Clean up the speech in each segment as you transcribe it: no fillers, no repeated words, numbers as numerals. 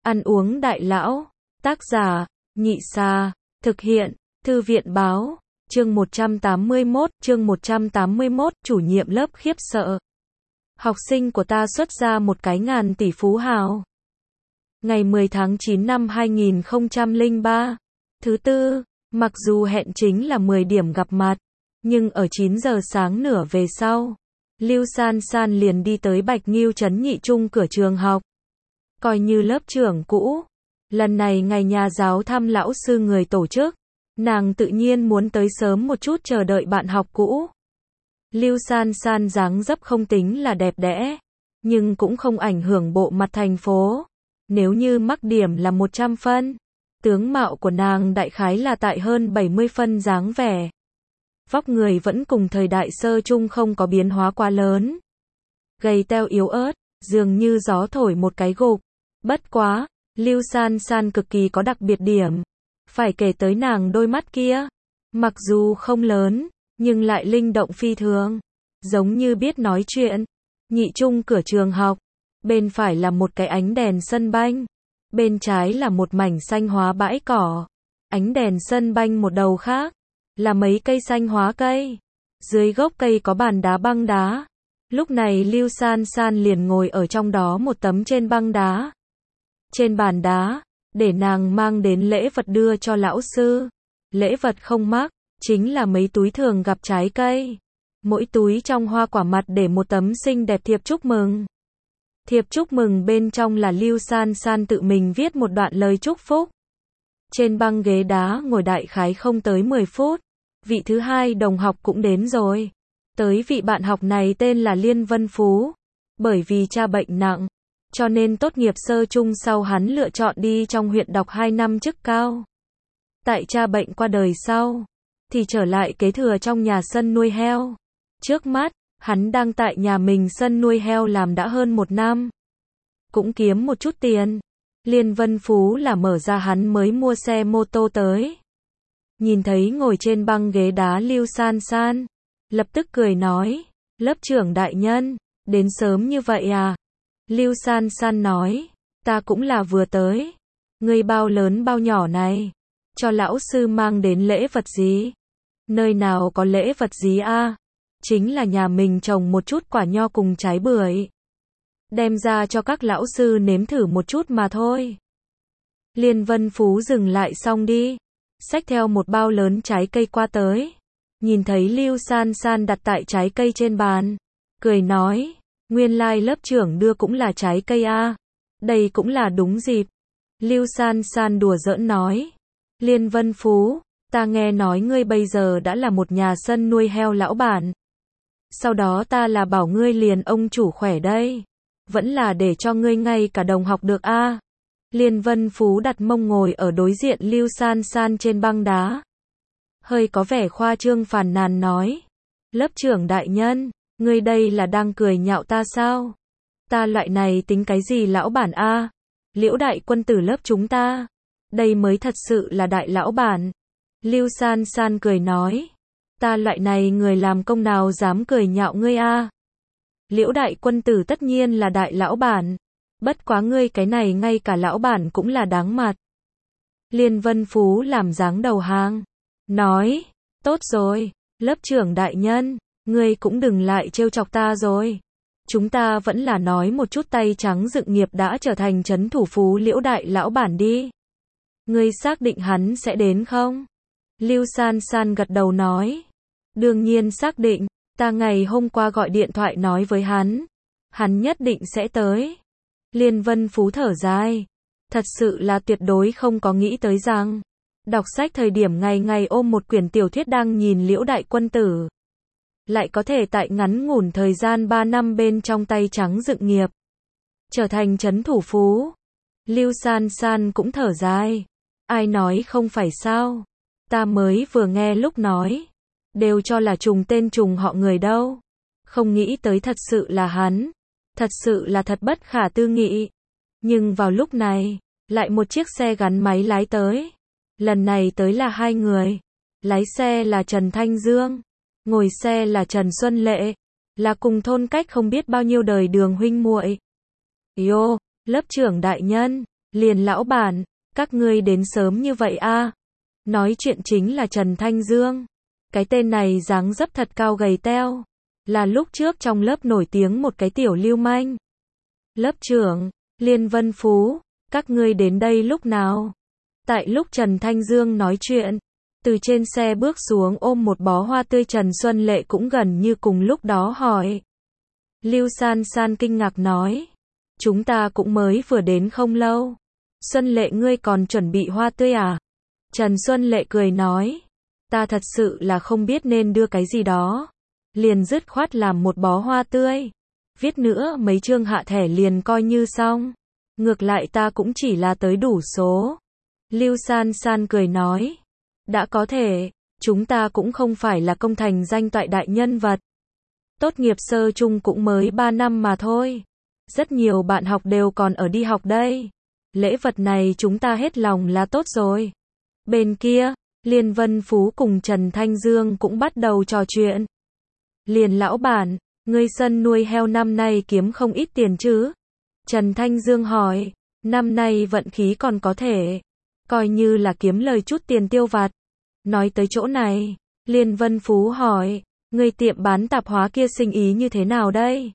Ăn uống đại lão. Tác giả, Nhị Sa. Thực hiện, Thư viện báo. Chương 181, chủ nhiệm lớp khiếp sợ. Học sinh của ta xuất ra một cái ngàn tỷ phú hào. Ngày 10 tháng 9 năm 2003. Thứ tư, mặc dù hẹn chính là 10 điểm gặp mặt, nhưng ở 9 giờ sáng nửa về sau, Lưu San San liền đi tới Bạch Nghiêu trấn nhị trung cửa trường học. Coi như lớp trưởng cũ, lần này ngày nhà giáo thăm lão sư người tổ chức, nàng tự nhiên muốn tới sớm một chút chờ đợi bạn học cũ. Lưu San San dáng dấp không tính là đẹp đẽ, nhưng cũng không ảnh hưởng bộ mặt thành phố. Nếu như mắc điểm là 100 phân, tướng mạo của nàng đại khái là tại hơn 70 phân dáng vẻ. Vóc người vẫn cùng thời đại sơ trung không có biến hóa quá lớn. Gầy teo yếu ớt, dường như gió thổi một cái gục. Bất quá, Lưu San San cực kỳ có đặc biệt điểm. Phải kể tới nàng đôi mắt kia. Mặc dù không lớn, nhưng lại linh động phi thường. Giống như biết nói chuyện. Nhị trung cửa trường học. Bên phải là một cái ánh đèn sân banh. Bên trái là một mảnh xanh hóa bãi cỏ. Ánh đèn sân banh một đầu khác là mấy cây xanh hóa cây. Dưới gốc cây có bàn đá băng đá. Lúc này Lưu San San liền ngồi ở trong đó một tấm trên băng đá. Trên bàn đá, để nàng mang đến lễ vật đưa cho lão sư. Lễ vật không mắc, chính là mấy túi thường gặp trái cây. Mỗi túi trong hoa quả mặt để một tấm xinh đẹp thiệp chúc mừng. Thiệp chúc mừng bên trong là Lưu San San tự mình viết một đoạn lời chúc phúc. Trên băng ghế đá ngồi đại khái không tới 10 phút. Vị thứ hai đồng học cũng đến rồi. Tới vị bạn học này tên là Liên Vân Phú. Bởi vì cha bệnh nặng, cho nên tốt nghiệp sơ trung sau hắn lựa chọn đi trong huyện đọc 2 năm chức cao. Tại cha bệnh qua đời sau, thì trở lại kế thừa trong nhà sân nuôi heo. Trước mắt, hắn đang tại nhà mình sân nuôi heo làm đã hơn 1 năm. Cũng kiếm một chút tiền. Liên Vân Phú là mở ra hắn mới mua xe mô tô tới. Nhìn thấy ngồi trên băng ghế đá Lưu San San, lập tức cười nói, lớp trưởng đại nhân, đến sớm như vậy à? Lưu San San nói, ta cũng là vừa tới. Ngươi bao lớn bao nhỏ này? Cho lão sư mang đến lễ vật gì? Nơi nào có lễ vật gì a? Chính là nhà mình trồng một chút quả nho cùng trái bưởi. Đem ra cho các lão sư nếm thử một chút mà thôi. Liên Vân Phú dừng lại xong đi. Xách theo một bao lớn trái cây qua tới. Nhìn thấy Lưu San San đặt tại trái cây trên bàn. Cười nói, nguyên lai lớp trưởng đưa cũng là trái cây a. Đây cũng là đúng dịp. Lưu San San đùa giỡn nói. Liên Vân Phú, ta nghe nói ngươi bây giờ đã là một nhà sân nuôi heo lão bản. Sau đó ta là bảo ngươi liền ông chủ khỏe đây. Vẫn là để cho ngươi ngay cả đồng học được a. Liên Vân Phú đặt mông ngồi ở đối diện Lưu San San trên băng đá. Hơi có vẻ khoa trương phàn nàn nói. Lớp trưởng đại nhân, ngươi đây là đang cười nhạo ta sao? Ta loại này tính cái gì lão bản a? Liễu đại quân tử lớp chúng ta. Đây mới thật sự là đại lão bản. Lưu San San cười nói. Ta loại này người làm công nào dám cười nhạo ngươi a? Liễu đại quân tử tất nhiên là đại lão bản. Bất quá ngươi cái này ngay cả lão bản cũng là đáng mặt. Liên Vân Phú làm dáng đầu hàng. Nói, tốt rồi, lớp trưởng đại nhân, ngươi cũng đừng lại trêu chọc ta rồi. Chúng ta vẫn là nói một chút tay trắng dựng nghiệp đã trở thành trấn thủ phú Liễu đại lão bản đi. Ngươi xác định hắn sẽ đến không? Lưu San San gật đầu nói. Đương nhiên xác định, ta ngày hôm qua gọi điện thoại nói với hắn. Hắn nhất định sẽ tới. Liên Vân Phú thở dài. Thật sự là tuyệt đối không có nghĩ tới rằng, đọc sách thời điểm ngày ngày ôm một quyển tiểu thuyết đang nhìn Liễu đại quân tử. Lại có thể tại ngắn ngủn thời gian 3 năm bên trong tay trắng dựng nghiệp. Trở thành trấn thủ phú. Lưu San San cũng thở dài. Ai nói không phải sao? Ta mới vừa nghe lúc nói. Đều cho là trùng tên trùng họ người đâu. Không nghĩ tới thật sự là hắn. Thật sự là thật bất khả tư nghị. Nhưng vào lúc này, lại một chiếc xe gắn máy lái tới. Lần này tới là 2 người. Lái xe là Trần Thanh Dương. Ngồi xe là Trần Xuân Lệ. Là cùng thôn cách không biết bao nhiêu đời đường huynh muội. Yo, lớp trưởng đại nhân, Liền lão bản, các ngươi đến sớm như vậy a? Nói chuyện chính là Trần Thanh Dương. Cái tên này dáng dấp thật cao gầy teo. Là lúc trước trong lớp nổi tiếng một cái tiểu lưu manh. Lớp trưởng, Liên Vân Phú, các ngươi đến đây lúc nào? Tại lúc Trần Thanh Dương nói chuyện, từ trên xe bước xuống ôm một bó hoa tươi Trần Xuân Lệ cũng gần như cùng lúc đó hỏi. Lưu San San kinh ngạc nói, chúng ta cũng mới vừa đến không lâu. Xuân Lệ ngươi còn chuẩn bị hoa tươi à? Trần Xuân Lệ cười nói, ta thật sự là không biết nên đưa cái gì đó. Liền dứt khoát làm một bó hoa tươi. Viết nữa mấy chương hạ thẻ liền coi như xong. Ngược lại ta cũng chỉ là tới đủ số. Lưu San San cười nói, đã có thể, chúng ta cũng không phải là công thành danh toại đại nhân vật. Tốt nghiệp sơ chung cũng mới 3 năm mà thôi. Rất nhiều bạn học đều còn ở đi học đây. Lễ vật này chúng ta hết lòng là tốt rồi. Bên kia, Liên Vân Phú cùng Trần Thanh Dương cũng bắt đầu trò chuyện. Liền lão bản, ngươi sân nuôi heo năm nay kiếm không ít tiền chứ? Trần Thanh Dương hỏi, năm nay vận khí còn có thể. Coi như là kiếm lời chút tiền tiêu vặt. Nói tới chỗ này, Liên Vân Phú hỏi, ngươi tiệm bán tạp hóa kia sinh ý như thế nào đây?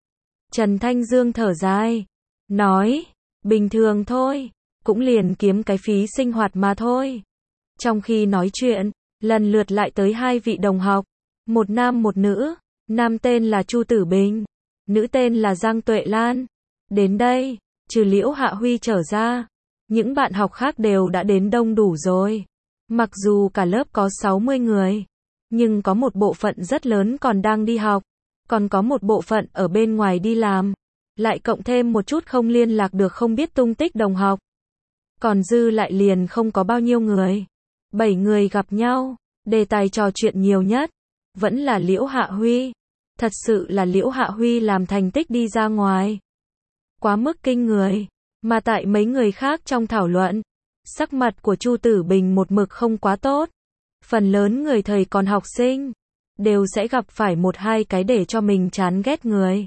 Trần Thanh Dương thở dài, nói, bình thường thôi, cũng liền kiếm cái phí sinh hoạt mà thôi. Trong khi nói chuyện, lần lượt lại tới hai vị đồng học, một nam một nữ, nam tên là Chu Tử Bình, nữ tên là Giang Tuệ Lan. Đến đây, trừ Liễu Hạ Huy trở ra, những bạn học khác đều đã đến đông đủ rồi. Mặc dù cả lớp có 60 người, nhưng có một bộ phận rất lớn còn đang đi học, còn có một bộ phận ở bên ngoài đi làm, lại cộng thêm một chút không liên lạc được không biết tung tích đồng học. Còn dư lại liền không có bao nhiêu người. 7 người gặp nhau, đề tài trò chuyện nhiều nhất, vẫn là Liễu Hạ Huy. Thật sự là Liễu Hạ Huy làm thành tích đi ra ngoài. Quá mức kinh người, mà tại mấy người khác trong thảo luận, sắc mặt của Chu Tử Bình một mực không quá tốt. Phần lớn người thời còn học sinh, đều sẽ gặp phải một hai cái để cho mình chán ghét người.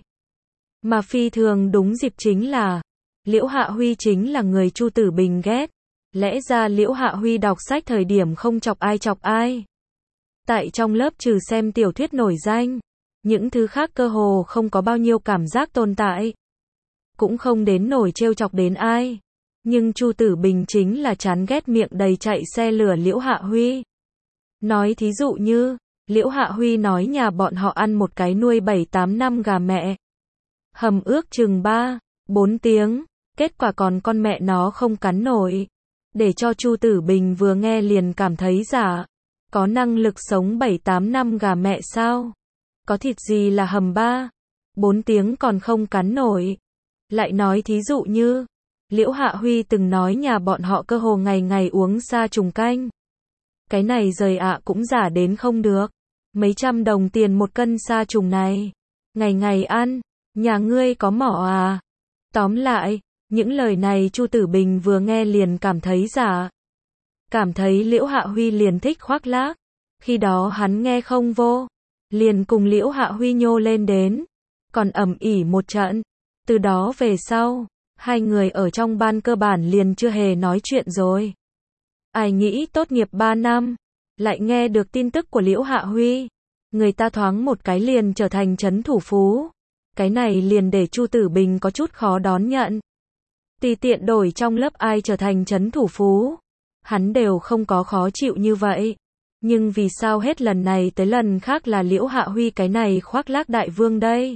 Mà phi thường đúng dịp chính là, Liễu Hạ Huy chính là người Chu Tử Bình ghét. Lẽ ra Liễu Hạ Huy đọc sách thời điểm không chọc ai. Tại trong lớp trừ xem tiểu thuyết nổi danh, những thứ khác cơ hồ không có bao nhiêu cảm giác tồn tại. Cũng không đến nổi trêu chọc đến ai. Nhưng Chu Tử Bình chính là chán ghét miệng đầy chạy xe lửa Liễu Hạ Huy. Nói thí dụ như, Liễu Hạ Huy nói nhà bọn họ ăn một cái nuôi 7-8 năm gà mẹ. Hầm ước chừng 3-4 tiếng, kết quả còn con mẹ nó không cắn nổi. Để cho Chu Tử Bình vừa nghe liền cảm thấy giả. Có năng lực sống 7-8 năm gà mẹ sao? Có thịt gì là hầm 3-4 tiếng còn không cắn nổi. Lại nói thí dụ như, Liễu Hạ Huy từng nói nhà bọn họ cơ hồ ngày ngày uống sa trùng canh. Cái này rời ạ cũng giả đến không được. Mấy trăm đồng tiền một cân sa trùng này. Ngày ngày ăn, nhà ngươi có mỏ à? Tóm lại, những lời này Chu Tử Bình vừa nghe liền cảm thấy giả. Cảm thấy Liễu Hạ Huy liền thích khoác lác. Khi đó hắn nghe không vô, liền cùng Liễu Hạ Huy nhô lên đến. Còn ầm ĩ một trận. Từ đó về sau, hai người ở trong ban cơ bản liền chưa hề nói chuyện rồi. Ai nghĩ tốt nghiệp 3 năm, lại nghe được tin tức của Liễu Hạ Huy. Người ta thoáng một cái liền trở thành trấn thủ phú. Cái này liền để Chu Tử Bình có chút khó đón nhận. Tùy tiện đổi trong lớp ai trở thành trấn thủ phú, hắn đều không có khó chịu như vậy. Nhưng vì sao hết lần này tới lần khác là Liễu Hạ Huy cái này khoác lác đại vương đây?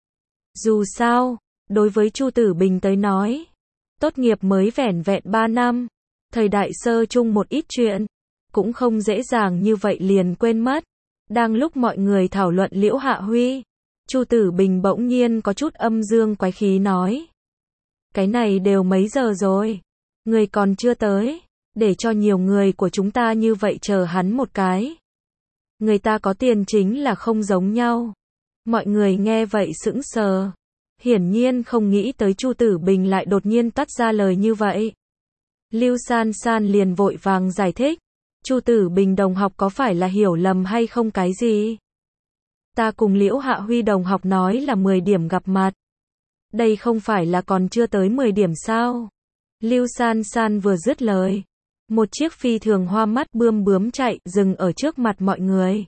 Dù sao, đối với Chu Tử Bình tới nói, tốt nghiệp mới vẻn vẹn 3 năm, thời đại sơ chung một ít chuyện, cũng không dễ dàng như vậy liền quên mất. Đang lúc mọi người thảo luận Liễu Hạ Huy, Chu Tử Bình bỗng nhiên có chút âm dương quái khí nói. Cái này đều mấy giờ rồi, người còn chưa tới, để cho nhiều người của chúng ta như vậy chờ hắn một cái. Người ta có tiền chính là không giống nhau. Mọi người nghe vậy sững sờ. Hiển nhiên không nghĩ tới Chu Tử Bình lại đột nhiên toát ra lời như vậy. Lưu San San liền vội vàng giải thích. Chu Tử Bình đồng học có phải là hiểu lầm hay không cái gì? Ta cùng Liễu Hạ Huy đồng học nói là 10 điểm gặp mặt. Đây không phải là còn chưa tới 10 điểm sao? Lưu San San vừa dứt lời, một chiếc phi thường hoa mắt bươm bướm chạy dừng ở trước mặt mọi người.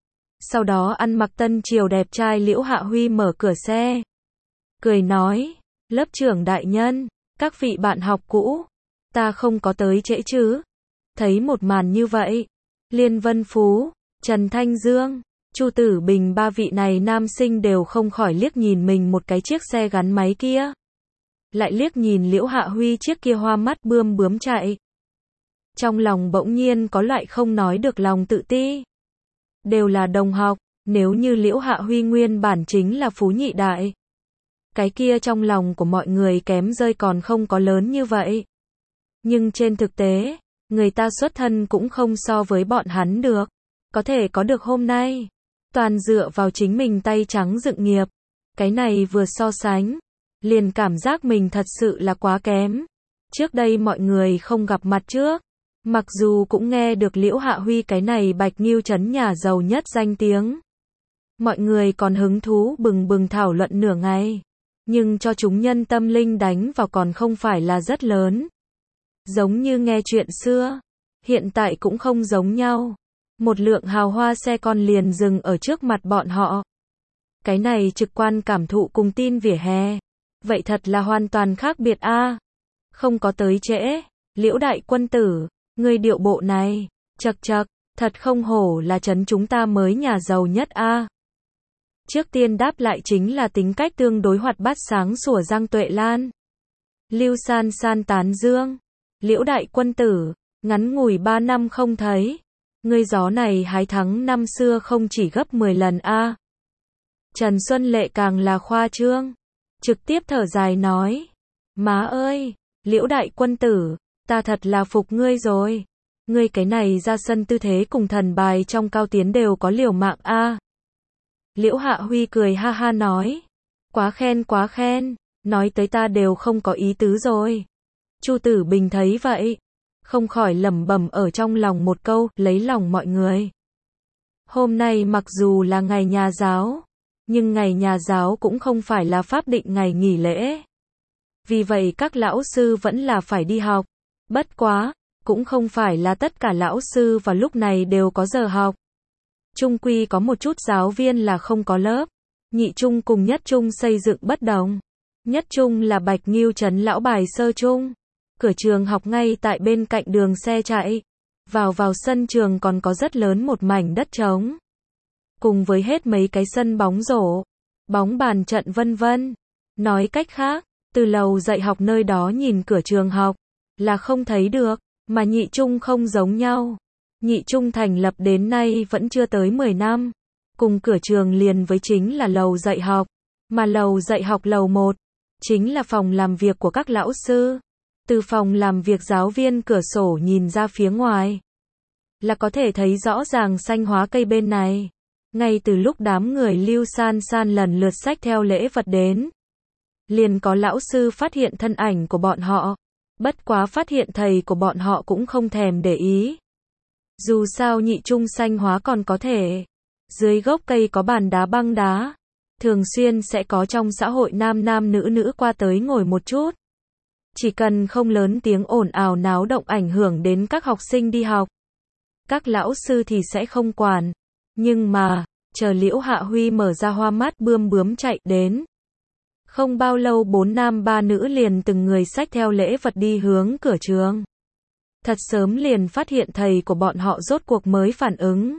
Sau đó ăn mặc tân triều đẹp trai Liễu Hạ Huy mở cửa xe, cười nói, lớp trưởng đại nhân, các vị bạn học cũ, ta không có tới trễ chứ. Thấy một màn như vậy, Liên Vân Phú, Trần Thanh Dương, Chu Tử Bình ba vị này nam sinh đều không khỏi liếc nhìn mình một cái chiếc xe gắn máy kia. Lại liếc nhìn Liễu Hạ Huy chiếc kia hoa mắt bươm bướm chạy. Trong lòng bỗng nhiên có loại không nói được lòng tự ti. Đều là đồng học, nếu như Liễu Hạ Huy nguyên bản chính là phú nhị đại. Cái kia trong lòng của mọi người kém rơi còn không có lớn như vậy. Nhưng trên thực tế, người ta xuất thân cũng không so với bọn hắn được. Có thể có được hôm nay, toàn dựa vào chính mình tay trắng dựng nghiệp. Cái này vừa so sánh, liền cảm giác mình thật sự là quá kém. Trước đây mọi người không gặp mặt trước, mặc dù cũng nghe được Liễu Hạ Huy cái này Bạch Nghiêu trấn nhà giàu nhất danh tiếng. Mọi người còn hứng thú bừng bừng thảo luận nửa ngày. Nhưng cho chúng nhân tâm linh đánh vào còn không phải là rất lớn. Giống như nghe chuyện xưa, hiện tại cũng không giống nhau. Một lượng hào hoa xe con liền dừng ở trước mặt bọn họ. Cái này trực quan cảm thụ cùng tin vỉa hè. Vậy thật là hoàn toàn khác biệt a. Không có tới trễ, Liễu đại quân tử, ngươi điệu bộ này, chậc chậc, thật không hổ là trấn chúng ta mới nhà giàu nhất a. Trước tiên đáp lại chính là tính cách tương đối hoạt bát sáng sủa Giang Tuệ Lan. Lưu San San tán dương, Liễu đại quân tử, ngắn ngủi 3 năm không thấy, ngươi gió này hái thắng năm xưa không chỉ gấp 10 lần a. Trần Xuân Lệ càng là khoa trương, trực tiếp thở dài nói, má ơi, Liễu đại quân tử, ta thật là phục ngươi rồi. Ngươi cái này ra sân tư thế cùng thần bài trong cao tiến đều có liều mạng a. Liễu Hạ Huy cười ha ha nói, quá khen, nói tới ta đều không có ý tứ rồi. Chu Tử Bình thấy vậy, không khỏi lẩm bẩm ở trong lòng một câu, lấy lòng mọi người. Hôm nay mặc dù là ngày nhà giáo, nhưng ngày nhà giáo cũng không phải là pháp định ngày nghỉ lễ. Vì vậy các lão sư vẫn là phải đi học. Bất quá, cũng không phải là tất cả lão sư vào lúc này đều có giờ học. Trung quy có một chút giáo viên là không có lớp. Nhị trung cùng nhất trung xây dựng bất đồng. Nhất trung là Bạch Nghiêu trấn lão bài sơ trung. Cửa trường học ngay tại bên cạnh đường xe chạy. Vào sân trường còn có rất lớn một mảnh đất trống. Cùng với hết mấy cái sân bóng rổ, bóng bàn trận vân vân. Nói cách khác, từ lầu dạy học nơi đó nhìn cửa trường học là không thấy được, mà nhị trung không giống nhau. Nhị trung thành lập đến nay vẫn chưa tới 10 năm. Cùng cửa trường liền với chính là lầu dạy học, mà lầu dạy học lầu 1 chính là phòng làm việc của các lão sư. Từ phòng làm việc giáo viên cửa sổ nhìn ra phía ngoài là có thể thấy rõ ràng xanh hóa cây bên này. Ngay từ lúc đám người Lưu San San lần lượt xách theo lễ vật đến, liền có lão sư phát hiện thân ảnh của bọn họ. Bất quá phát hiện thầy của bọn họ cũng không thèm để ý. Dù sao nhị trung xanh hóa còn có thể. Dưới gốc cây có bàn đá băng đá. Thường xuyên sẽ có trong xã hội nam nam nữ nữ qua tới ngồi một chút. Chỉ cần không lớn tiếng ồn ào náo động ảnh hưởng đến các học sinh đi học. Các lão sư thì sẽ không quản. Nhưng mà, chờ Liễu Hạ Huy mở ra hoa mắt bươm bướm chạy đến. Không bao lâu 4 nam 3 nữ liền từng người xách theo lễ vật đi hướng cửa trường. Thật sớm liền phát hiện thầy của bọn họ rốt cuộc mới phản ứng.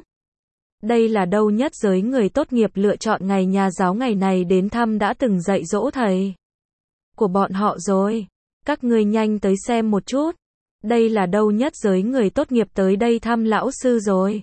Đây là đâu nhất giới người tốt nghiệp lựa chọn ngày nhà giáo ngày này đến thăm đã từng dạy dỗ thầy của bọn họ rồi. Các ngươi nhanh tới xem một chút. Đây là đâu nhất giới người tốt nghiệp tới đây thăm lão sư rồi.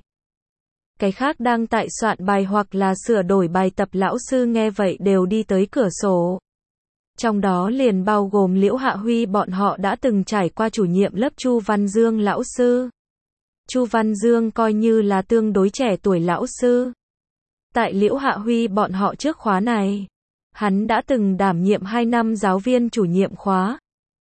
Cái khác đang tại soạn bài hoặc là sửa đổi bài tập lão sư nghe vậy đều đi tới cửa sổ. Trong đó liền bao gồm Liễu Hạ Huy bọn họ đã từng trải qua chủ nhiệm lớp Chu Văn Dương lão sư. Chu Văn Dương coi như là tương đối trẻ tuổi lão sư. Tại Liễu Hạ Huy bọn họ trước khóa này, hắn đã từng đảm nhiệm 2 năm giáo viên chủ nhiệm khóa.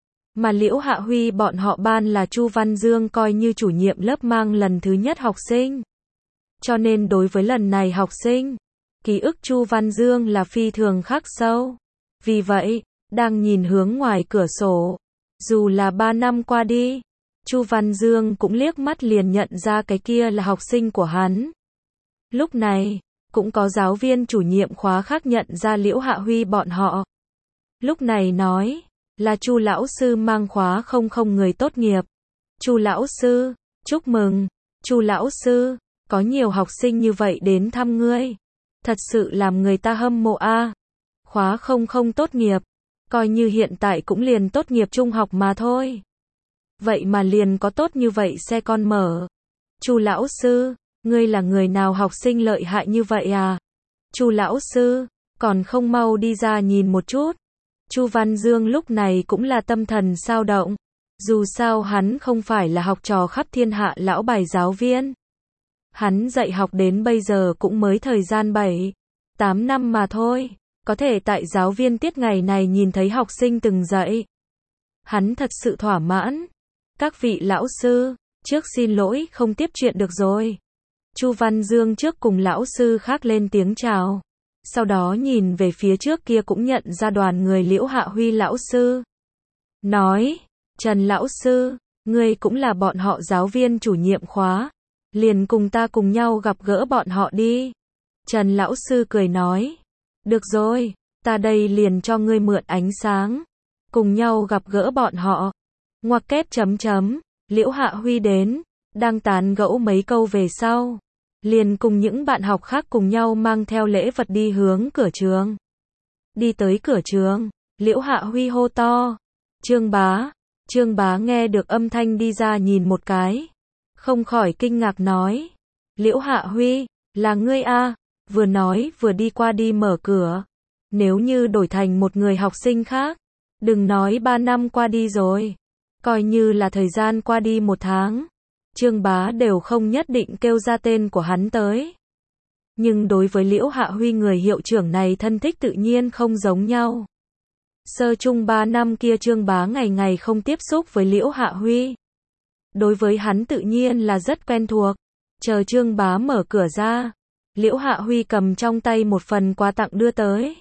Mà Liễu Hạ Huy bọn họ ban là Chu Văn Dương coi như chủ nhiệm lớp mang lần thứ nhất học sinh. Cho nên đối với lần này học sinh, ký ức Chu Văn Dương là phi thường khắc sâu. Vì vậy, đang nhìn hướng ngoài cửa sổ, Dù là 3 năm qua đi, Chu Văn Dương cũng liếc mắt liền nhận ra cái kia là học sinh của hắn. Lúc này, cũng có giáo viên chủ nhiệm khóa khác nhận ra Liễu Hạ Huy bọn họ. Lúc này nói, là Chu lão sư mang khóa 00 người tốt nghiệp. Chu lão sư, chúc mừng. Chu lão sư, có nhiều học sinh như vậy đến thăm ngươi. Thật sự làm người ta hâm mộ a. Khóa 00 tốt nghiệp, coi như hiện tại cũng liền tốt nghiệp trung học mà thôi. Vậy mà liền có tốt như vậy xe con mở. Chu lão sư, ngươi là người nào học sinh lợi hại như vậy à? Chu lão sư, còn không mau đi ra nhìn một chút. Chu Văn Dương lúc này cũng là tâm thần sao động. Dù sao hắn không phải là học trò khắp thiên hạ lão bài giáo viên. Hắn dạy học đến bây giờ cũng mới thời gian 7-8 năm mà thôi. Có thể tại giáo viên tiết ngày này nhìn thấy học sinh từng dạy. Hắn thật sự thỏa mãn. Các vị lão sư, trước xin lỗi không tiếp chuyện được rồi. Chu Văn Dương trước cùng lão sư khác lên tiếng chào. Sau đó nhìn về phía trước kia cũng nhận ra đoàn người Liễu Hạ Huy lão sư. Nói, Trần lão sư, ngươi cũng là bọn họ giáo viên chủ nhiệm khóa. Liền cùng ta cùng nhau gặp gỡ bọn họ đi. Trần lão sư cười nói, được rồi, ta đây liền cho ngươi mượn ánh sáng. Cùng nhau gặp gỡ bọn họ. Ngoặc kép . Liễu Hạ Huy đến, đang tán gẫu mấy câu về sau. Liền cùng những bạn học khác cùng nhau mang theo lễ vật đi hướng cửa trường. Đi tới cửa trường, Liễu Hạ Huy hô to, Trương bá. Trương bá nghe được âm thanh đi ra nhìn một cái. Không khỏi kinh ngạc nói, Liễu Hạ Huy, là ngươi a? Vừa nói vừa đi qua đi mở cửa. Nếu như đổi thành một người học sinh khác, đừng nói 3 năm qua đi rồi, coi như là thời gian qua đi 1 tháng, Trương bá đều không nhất định kêu ra tên của hắn tới. Nhưng đối với Liễu Hạ Huy người hiệu trưởng này thân thích tự nhiên không giống nhau. Sơ trung 3 năm kia Trương bá ngày ngày không tiếp xúc với Liễu Hạ Huy. Đối với hắn tự nhiên là rất quen thuộc. Chờ Trương bá mở cửa ra, Liễu Hạ Huy cầm trong tay một phần quà tặng đưa tới.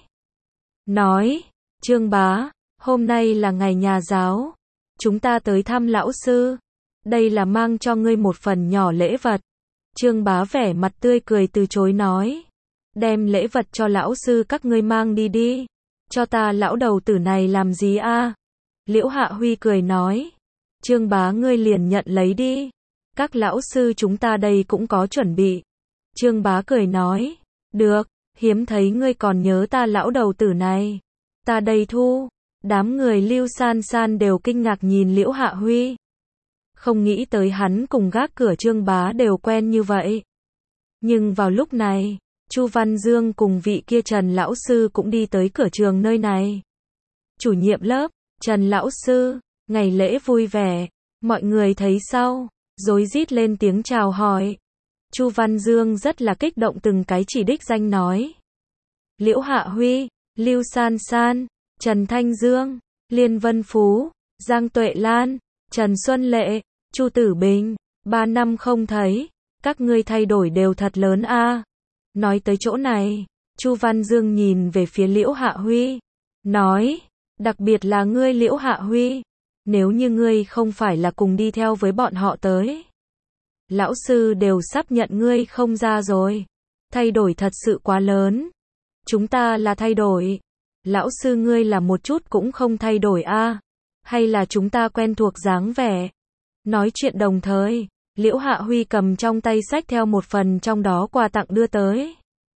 Nói, Trương bá, hôm nay là ngày nhà giáo. Chúng ta tới thăm lão sư. Đây là mang cho ngươi một phần nhỏ lễ vật. Trương bá vẻ mặt tươi cười từ chối nói. Đem lễ vật cho lão sư các ngươi mang đi đi. Cho ta lão đầu tử này làm gì a? Liễu Hạ Huy cười nói. Trương bá ngươi liền nhận lấy đi. Các lão sư chúng ta đây cũng có chuẩn bị. Trương bá cười nói. Được, hiếm thấy ngươi còn nhớ ta lão đầu tử này. Ta đây thu. Đám người Lưu San San đều kinh ngạc nhìn Liễu Hạ Huy. Không nghĩ tới hắn cùng gác cửa Trương bá đều quen như vậy. Nhưng vào lúc này, Chu Văn Dương cùng vị kia Trần lão sư cũng đi tới cửa trường nơi này. Chủ nhiệm lớp, Trần lão sư, ngày lễ vui vẻ, mọi người thấy sao? Rối rít lên tiếng chào hỏi. Chu Văn Dương rất là kích động từng cái chỉ đích danh nói. Liễu Hạ Huy, Lưu San San, Trần Thanh Dương, Liên Vân Phú, Giang Tuệ Lan, Trần Xuân Lệ, Chu Tử Bình, 3 năm không thấy, các ngươi thay đổi đều thật lớn a. Nói tới chỗ này, Chu Văn Dương nhìn về phía Liễu Hạ Huy, nói, đặc biệt là ngươi Liễu Hạ Huy, nếu như ngươi không phải là cùng đi theo với bọn họ tới, lão sư đều sắp nhận ngươi không ra rồi. Thay đổi thật sự quá lớn. Chúng ta là thay đổi. Lão sư ngươi là một chút cũng không thay đổi a? Hay là chúng ta quen thuộc dáng vẻ? Nói chuyện đồng thời, Liễu Hạ Huy cầm trong tay xách theo một phần trong đó quà tặng đưa tới.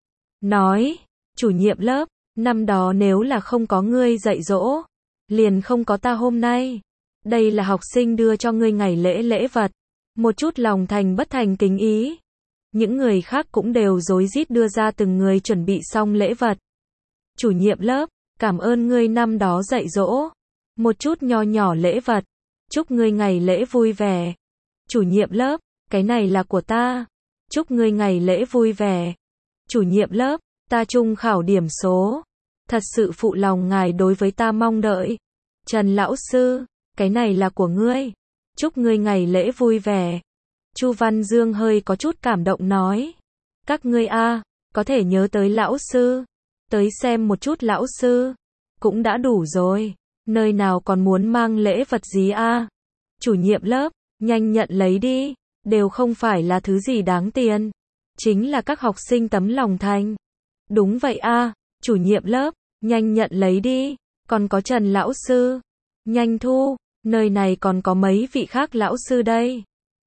Nói, chủ nhiệm lớp, năm đó nếu là không có ngươi dạy dỗ, liền không có ta hôm nay. Đây là học sinh đưa cho ngươi ngày lễ vật. Một chút lòng thành bất thành kính ý. Những người khác cũng đều rối rít đưa ra từng người chuẩn bị xong lễ vật. Chủ nhiệm lớp, cảm ơn ngươi năm đó dạy dỗ. Một chút nho nhỏ lễ vật. Chúc ngươi ngày lễ vui vẻ. Chủ nhiệm lớp, cái này là của ta. Chúc ngươi ngày lễ vui vẻ. Chủ nhiệm lớp, ta trung khảo điểm số. Thật sự phụ lòng ngài đối với ta mong đợi. Trần lão sư, cái này là của ngươi. Chúc ngươi ngày lễ vui vẻ. Chu Văn Dương hơi có chút cảm động nói. Các ngươi a, có thể nhớ tới lão sư. Tới xem một chút lão sư. Cũng đã đủ rồi. nơi nào còn muốn mang lễ vật gì a? Chủ nhiệm lớp, nhanh nhận lấy đi, đều không phải là thứ gì đáng tiền, chính là các học sinh tấm lòng thành. Đúng vậy a, chủ nhiệm lớp, nhanh nhận lấy đi, còn có Trần lão sư, nhanh thu, nơi này còn có mấy vị khác lão sư đây.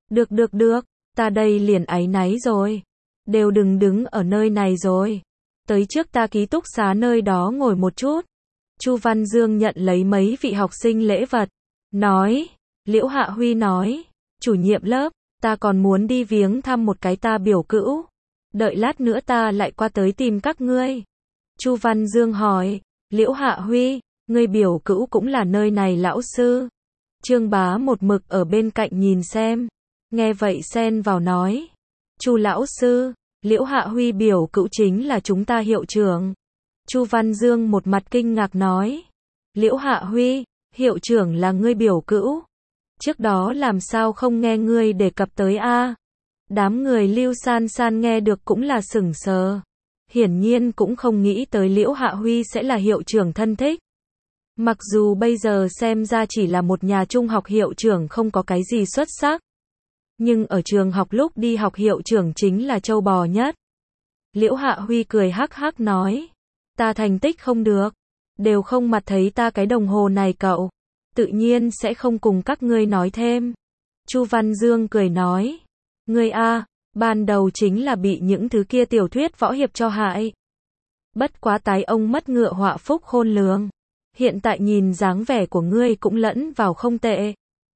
Được, ta đây liền áy náy rồi, đều đừng đứng ở nơi này rồi, tới trước ta ký túc xá nơi đó ngồi một chút. Chu Văn Dương nhận lấy mấy vị học sinh lễ vật, nói, Liễu Hạ Huy nói, chủ nhiệm lớp, ta còn muốn đi viếng thăm một cái ta biểu cữu, đợi lát nữa ta lại qua tới tìm các ngươi. Chu Văn Dương hỏi, Liễu Hạ Huy, ngươi biểu cữu cũng là nơi này lão sư? Trương Bá một mực ở bên cạnh nhìn xem, nghe vậy xen vào nói, Chu lão sư, Liễu Hạ Huy biểu cữu chính là chúng ta hiệu trưởng. Chu Văn Dương một mặt kinh ngạc nói, Liễu Hạ Huy, hiệu trưởng là ngươi biểu cữu? Trước đó làm sao không nghe ngươi đề cập tới a? Đám người Lưu San San nghe được cũng là sửng sờ. Hiển nhiên cũng không nghĩ tới Liễu Hạ Huy sẽ là hiệu trưởng thân thích. Mặc dù bây giờ xem ra chỉ là một nhà trung học hiệu trưởng không có cái gì xuất sắc, nhưng ở trường học lúc đi học hiệu trưởng chính là trâu bò nhất. Liễu Hạ Huy cười hắc hắc nói, ta thành tích không được, đều không mặt thấy ta cái đồng hồ này cậu, tự nhiên sẽ không cùng các ngươi nói thêm. Chu Văn Dương cười nói, ngươi a, ban đầu chính là bị những thứ kia tiểu thuyết võ hiệp cho hại. Bất quá tái ông mất ngựa họa phúc khôn lường, hiện tại nhìn dáng vẻ của ngươi cũng lẫn vào không tệ.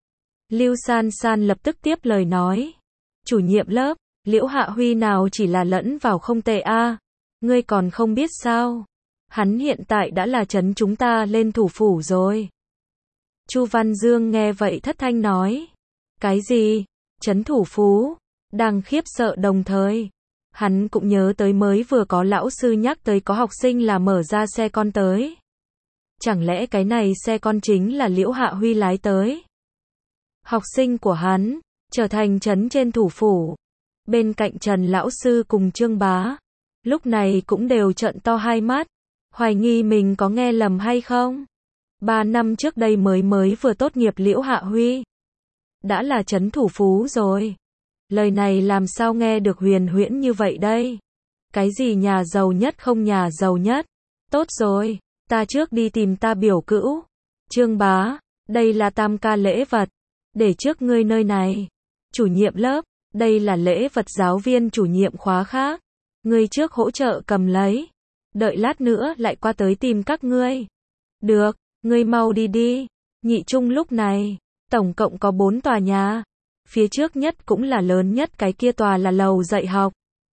Lưu San San lập tức tiếp lời nói, chủ nhiệm lớp, Liễu Hạ Huy nào chỉ là lẫn vào không tệ a, ngươi còn không biết sao, hắn hiện tại đã là trấn chúng ta lên thủ phủ rồi. Chu Văn Dương nghe vậy thất thanh nói, cái gì, trấn thủ phú? Đang khiếp sợ đồng thời, hắn cũng nhớ tới mới vừa có lão sư nhắc tới có học sinh là mở ra xe con tới. Chẳng lẽ cái này xe con chính là Liễu Hạ Huy lái tới? Học sinh của hắn, trở thành trấn trên thủ phủ. Bên cạnh Trần lão sư cùng Trương Bá, lúc này cũng đều trợn to hai mắt, hoài nghi mình có nghe lầm hay không. 3 năm trước đây mới vừa tốt nghiệp Liễu Hạ Huy, đã là trấn thủ phú rồi. Lời này làm sao nghe được huyền huyễn như vậy đây? Cái gì nhà giàu nhất không nhà giàu nhất? Tốt rồi, ta trước đi tìm ta biểu cữu. Trương Bá, đây là tam ca lễ vật, để trước ngươi nơi này. Chủ nhiệm lớp, đây là lễ vật giáo viên chủ nhiệm khóa khác, ngươi trước hỗ trợ cầm lấy, đợi lát nữa lại qua tới tìm các ngươi. Được, ngươi mau đi đi. Nhị trung lúc này, tổng cộng có 4 tòa nhà. Phía trước nhất cũng là lớn nhất cái kia tòa là lầu dạy học.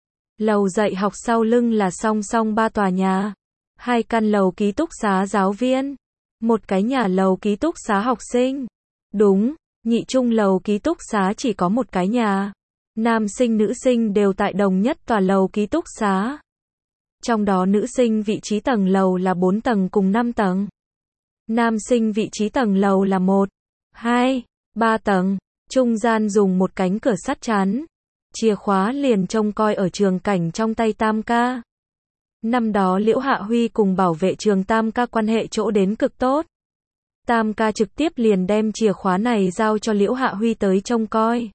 Lầu dạy học sau lưng là song song 3 tòa nhà. 2 căn lầu ký túc xá giáo viên, một cái nhà lầu ký túc xá học sinh. Đúng, nhị trung lầu ký túc xá chỉ có một cái nhà. Nam sinh nữ sinh đều tại đồng nhất tòa lầu ký túc xá. Trong đó nữ sinh vị trí tầng lầu là 4 tầng cùng 5 tầng. Nam sinh vị trí tầng lầu là 1, 2, 3 tầng. Trung gian dùng một cánh cửa sắt chắn. Chìa khóa liền trông coi ở trường cảnh trong tay tam ca. Năm đó Liễu Hạ Huy cùng bảo vệ trường tam ca quan hệ chỗ đến cực tốt. Tam ca trực tiếp liền đem chìa khóa này giao cho Liễu Hạ Huy tới trông coi,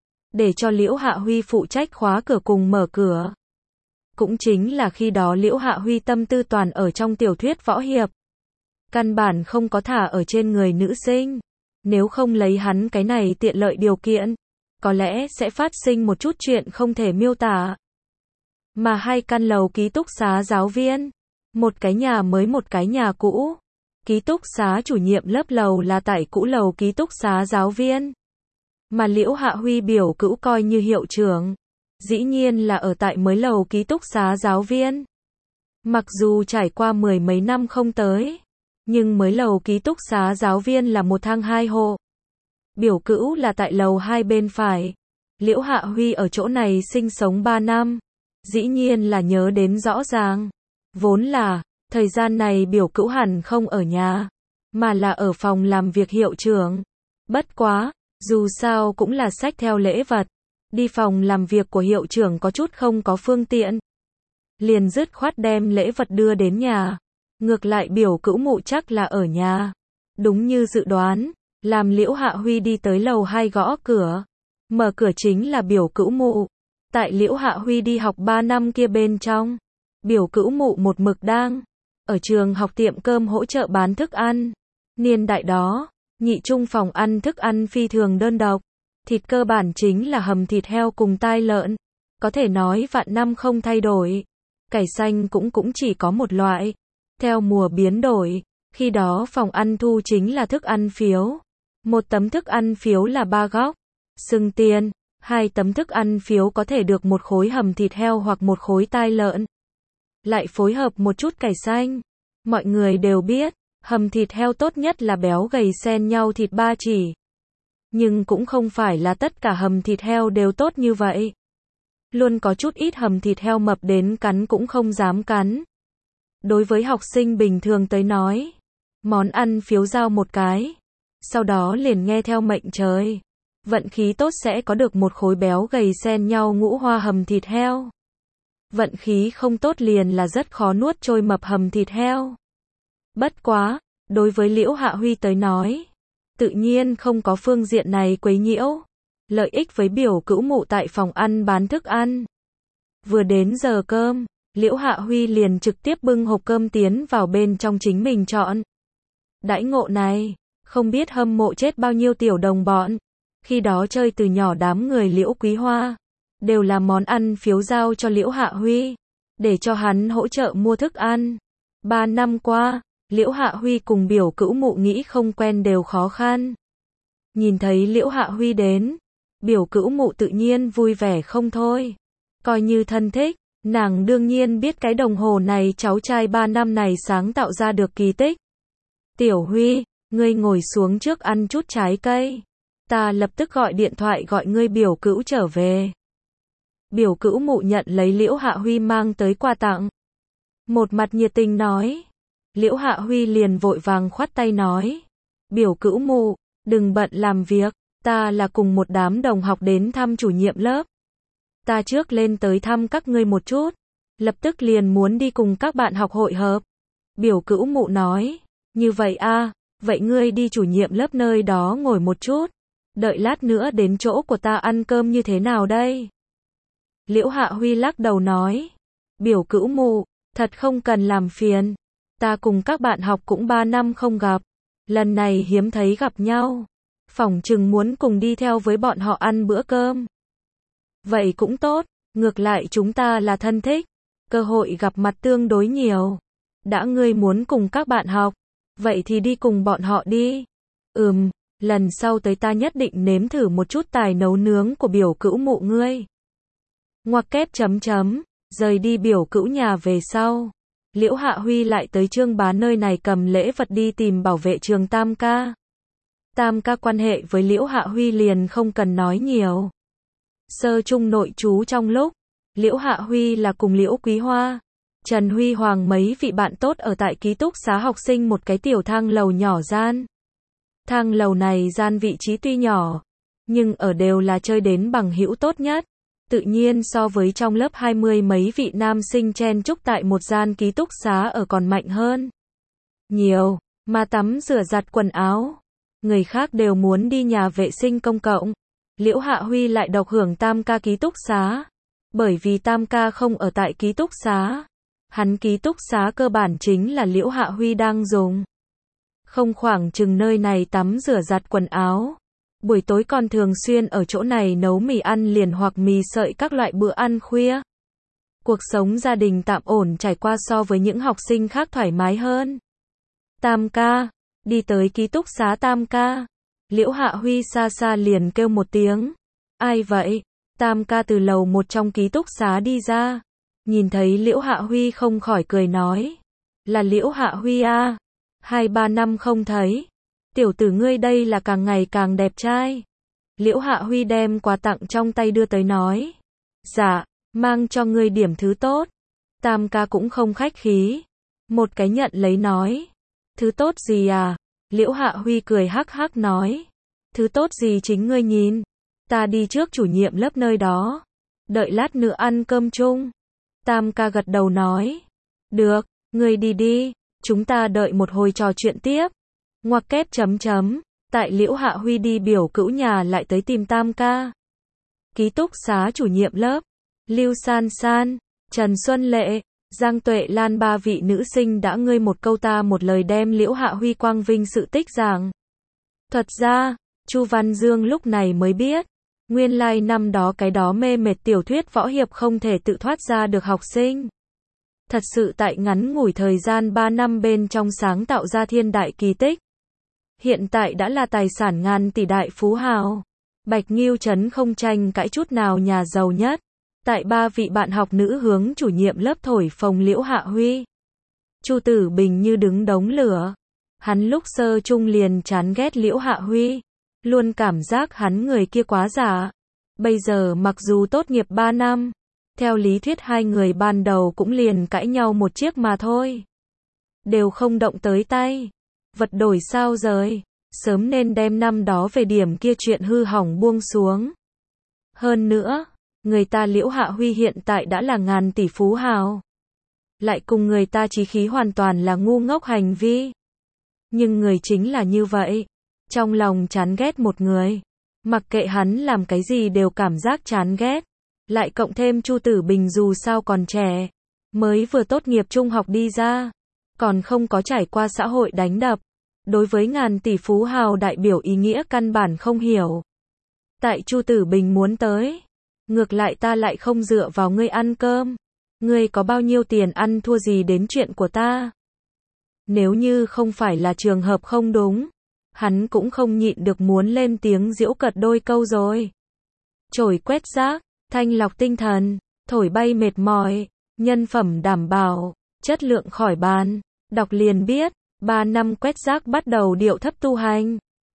để cho Liễu Hạ Huy phụ trách khóa cửa cùng mở cửa. Cũng chính là khi đó Liễu Hạ Huy tâm tư toàn ở trong tiểu thuyết võ hiệp, căn bản không có thả ở trên người nữ sinh. Nếu không lấy hắn cái này tiện lợi điều kiện, có lẽ sẽ phát sinh một chút chuyện không thể miêu tả. Mà 2 căn lầu ký túc xá giáo viên, một cái nhà mới một cái nhà cũ. Ký túc xá chủ nhiệm lớp lầu là tại cũ lầu ký túc xá giáo viên. Mà Liễu Hạ Huy biểu cữu coi như hiệu trưởng, dĩ nhiên là ở tại mới lầu ký túc xá giáo viên. Mặc dù trải qua 10 mấy năm không tới, nhưng mới lầu ký túc xá giáo viên là 1 thang 2 hộ. Biểu cữu là tại lầu 2 bên phải. Liễu Hạ Huy ở chỗ này sinh sống 3 năm, dĩ nhiên là nhớ đến rõ ràng. Vốn là, thời gian này biểu cữu hẳn không ở nhà, mà là ở phòng làm việc hiệu trưởng. Bất quá, dù sao cũng là xách theo lễ vật, đi phòng làm việc của hiệu trưởng có chút không có phương tiện. Liền dứt khoát đem lễ vật đưa đến nhà. Ngược lại biểu cữu mụ chắc là ở nhà. Đúng như dự đoán, làm Liễu Hạ Huy đi tới lầu 2 gõ cửa. Mở cửa chính là biểu cữu mụ. Tại Liễu Hạ Huy đi học 3 năm kia bên trong, biểu cữu mụ một mực đang ở trường học tiệm cơm hỗ trợ bán thức ăn. Niên đại đó, nhị trung phòng ăn thức ăn phi thường đơn độc. Thịt cơ bản chính là hầm thịt heo cùng tai lợn. Có thể nói vạn năm không thay đổi. Cải xanh cũng chỉ có một loại. Theo mùa biến đổi, khi đó phòng ăn thu chính là thức ăn phiếu. Một tấm thức ăn phiếu là 3 góc. Xưng tiền, 2 tấm thức ăn phiếu có thể được một khối hầm thịt heo hoặc một khối tai lợn. Lại phối hợp một chút cải xanh. Mọi người đều biết, hầm thịt heo tốt nhất là béo gầy xen nhau thịt 3 chỉ. Nhưng cũng không phải là tất cả hầm thịt heo đều tốt như vậy. Luôn có chút ít hầm thịt heo mập đến cắn cũng không dám cắn. Đối với học sinh bình thường tới nói, món ăn phiếu giao một cái, sau đó liền nghe theo mệnh trời. Vận khí tốt sẽ có được một khối béo gầy xen nhau ngũ hoa hầm thịt heo. Vận khí không tốt liền là rất khó nuốt trôi mập hầm thịt heo. Bất quá, đối với Liễu Hạ Huy tới nói, tự nhiên không có phương diện này quấy nhiễu. Lợi ích với biểu cữu mụ tại phòng ăn bán thức ăn. Vừa đến giờ cơm, Liễu Hạ Huy liền trực tiếp bưng hộp cơm tiến vào bên trong chính mình chọn. Đãi ngộ này, không biết hâm mộ chết bao nhiêu tiểu đồng bọn. Khi đó chơi từ nhỏ đám người Liễu Quý Hoa, đều là món ăn phiếu giao cho Liễu Hạ Huy, để cho hắn hỗ trợ mua thức ăn. 3 năm qua, Liễu Hạ Huy cùng biểu cữu mụ nghĩ không quen đều khó khăn. Nhìn thấy Liễu Hạ Huy đến, biểu cữu mụ tự nhiên vui vẻ không thôi. Coi như thân thích, nàng đương nhiên biết cái đồng hồ này cháu trai 3 năm này sáng tạo ra được kỳ tích. Tiểu Huy, ngươi ngồi xuống trước ăn chút trái cây. Ta lập tức gọi điện thoại gọi ngươi biểu cữu trở về. Biểu cữu mụ nhận lấy Liễu Hạ Huy mang tới quà tặng. Một mặt nhiệt tình nói. Liễu Hạ Huy liền vội vàng khoát tay nói. Biểu cữu mụ, đừng bận làm việc, ta là cùng một đám đồng học đến thăm chủ nhiệm lớp. Ta trước lên tới thăm các ngươi một chút, lập tức liền muốn đi cùng các bạn học hội hợp. Biểu cữu mụ nói, như vậy a, vậy ngươi đi chủ nhiệm lớp nơi đó ngồi một chút, đợi lát nữa đến chỗ của ta ăn cơm như thế nào đây? Liễu Hạ Huy lắc đầu nói, biểu cữu mụ, thật không cần làm phiền, ta cùng các bạn học cũng 3 năm không gặp, lần này hiếm thấy gặp nhau, phỏng chừng muốn cùng đi theo với bọn họ ăn bữa cơm. Vậy cũng tốt, ngược lại chúng ta là thân thích, cơ hội gặp mặt tương đối nhiều. Đã ngươi muốn cùng các bạn học, vậy thì đi cùng bọn họ đi. Lần sau tới ta nhất định nếm thử một chút tài nấu nướng của biểu cữu mụ ngươi. Ngoặc kép chấm chấm, rời đi biểu cữu nhà về sau. Liễu Hạ Huy lại tới Trương Bá nơi này cầm lễ vật đi tìm bảo vệ trường Tam ca. Tam ca quan hệ với Liễu Hạ Huy liền không cần nói nhiều. Sơ trung nội trú trong lúc, Liễu Hạ Huy là cùng Liễu Quý Hoa, Trần Huy Hoàng mấy vị bạn tốt ở tại ký túc xá học sinh một cái tiểu thang lầu nhỏ gian. Thang lầu này gian vị trí tuy nhỏ, nhưng ở đều là chơi đến bằng hữu tốt nhất. Tự nhiên so với trong lớp 20 mấy vị nam sinh chen chúc tại một gian ký túc xá ở còn mạnh hơn. Nhiều, mà tắm rửa giặt quần áo. Người khác đều muốn đi nhà vệ sinh công cộng. Liễu Hạ Huy lại độc hưởng Tam ca ký túc xá. Bởi vì Tam ca không ở tại ký túc xá. Hắn ký túc xá cơ bản chính là Liễu Hạ Huy đang dùng. Không khoảng chừng nơi này tắm rửa giặt quần áo. Buổi tối còn thường xuyên ở chỗ này nấu mì ăn liền hoặc mì sợi các loại bữa ăn khuya. Cuộc sống gia đình tạm ổn trải qua so với những học sinh khác thoải mái hơn. Tam ca, đi tới ký túc xá Tam ca. Liễu Hạ Huy xa xa liền kêu một tiếng. Ai vậy? Tam ca từ lầu một trong ký túc xá đi ra. Nhìn thấy Liễu Hạ Huy không khỏi cười nói. Là Liễu Hạ Huy à? 2-3 năm không thấy. Tiểu tử ngươi đây là càng ngày càng đẹp trai. Liễu Hạ Huy đem quà tặng trong tay đưa tới nói. Dạ, mang cho ngươi điểm thứ tốt. Tam ca cũng không khách khí. Một cái nhận lấy nói. Thứ tốt gì à? Liễu Hạ Huy cười hắc hắc nói. Thứ tốt gì chính ngươi nhìn. Ta đi trước chủ nhiệm lớp nơi đó. Đợi lát nữa ăn cơm chung. Tam ca gật đầu nói. Được, ngươi đi đi. Chúng ta đợi một hồi trò chuyện tiếp. Ngoặc kép chấm chấm. Tại Liễu Hạ Huy đi biểu cữu nhà lại tới tìm Tam ca. Ký túc xá chủ nhiệm lớp, Lưu San San, Trần Xuân Lệ, Giang Tuệ Lan, ba vị nữ sinh đã ngươi một câu ta một lời đem Liễu Hạ Huy quang vinh sự tích giảng. Thật ra, Chu Văn Dương lúc này mới biết, nguyên lai năm đó cái đó mê mệt tiểu thuyết võ hiệp không thể tự thoát ra được học sinh. Thật sự tại ngắn ngủi thời gian 3 năm bên trong sáng tạo ra thiên đại kỳ tích. Hiện tại đã là tài sản ngàn tỷ đại phú hào. Bạch Nghiêu Trấn không tranh cãi chút nào nhà giàu nhất. Tại ba vị bạn học nữ hướng chủ nhiệm lớp thổi phồng Liễu Hạ Huy. Chu Tử Bình như đứng đống lửa. Hắn lúc sơ trung liền chán ghét Liễu Hạ Huy. Luôn cảm giác hắn người kia quá giả. Bây giờ mặc dù tốt nghiệp 3 năm. Theo lý thuyết hai người ban đầu cũng liền cãi nhau một chiếc mà thôi. Đều không động tới tay. Vật đổi sao rời. Sớm nên đem năm đó về điểm kia chuyện hư hỏng buông xuống. Hơn nữa, người ta Liễu Hạ Huy hiện tại đã là ngàn tỷ phú hào. Lại cùng người ta chí khí hoàn toàn là ngu ngốc hành vi. Nhưng người chính là như vậy. Trong lòng chán ghét một người. Mặc kệ hắn làm cái gì đều cảm giác chán ghét. Lại cộng thêm Chu Tử Bình dù sao còn trẻ. Mới vừa tốt nghiệp trung học đi ra. Còn không có trải qua xã hội đánh đập. Đối với ngàn tỷ phú hào đại biểu ý nghĩa căn bản không hiểu. Tại Chu Tử Bình muốn tới. Ngược lại ta lại không dựa vào ngươi ăn cơm. Ngươi có bao nhiêu tiền ăn thua gì đến chuyện của ta. Nếu như không phải là trường hợp không đúng. Hắn cũng không nhịn được muốn lên tiếng giễu cợt đôi câu rồi. Chổi quét rác, thanh lọc tinh thần, thổi bay mệt mỏi, nhân phẩm đảm bảo, chất lượng khỏi bàn. Đọc liền biết, 3 năm quét rác bắt đầu điệu thấp tu hành.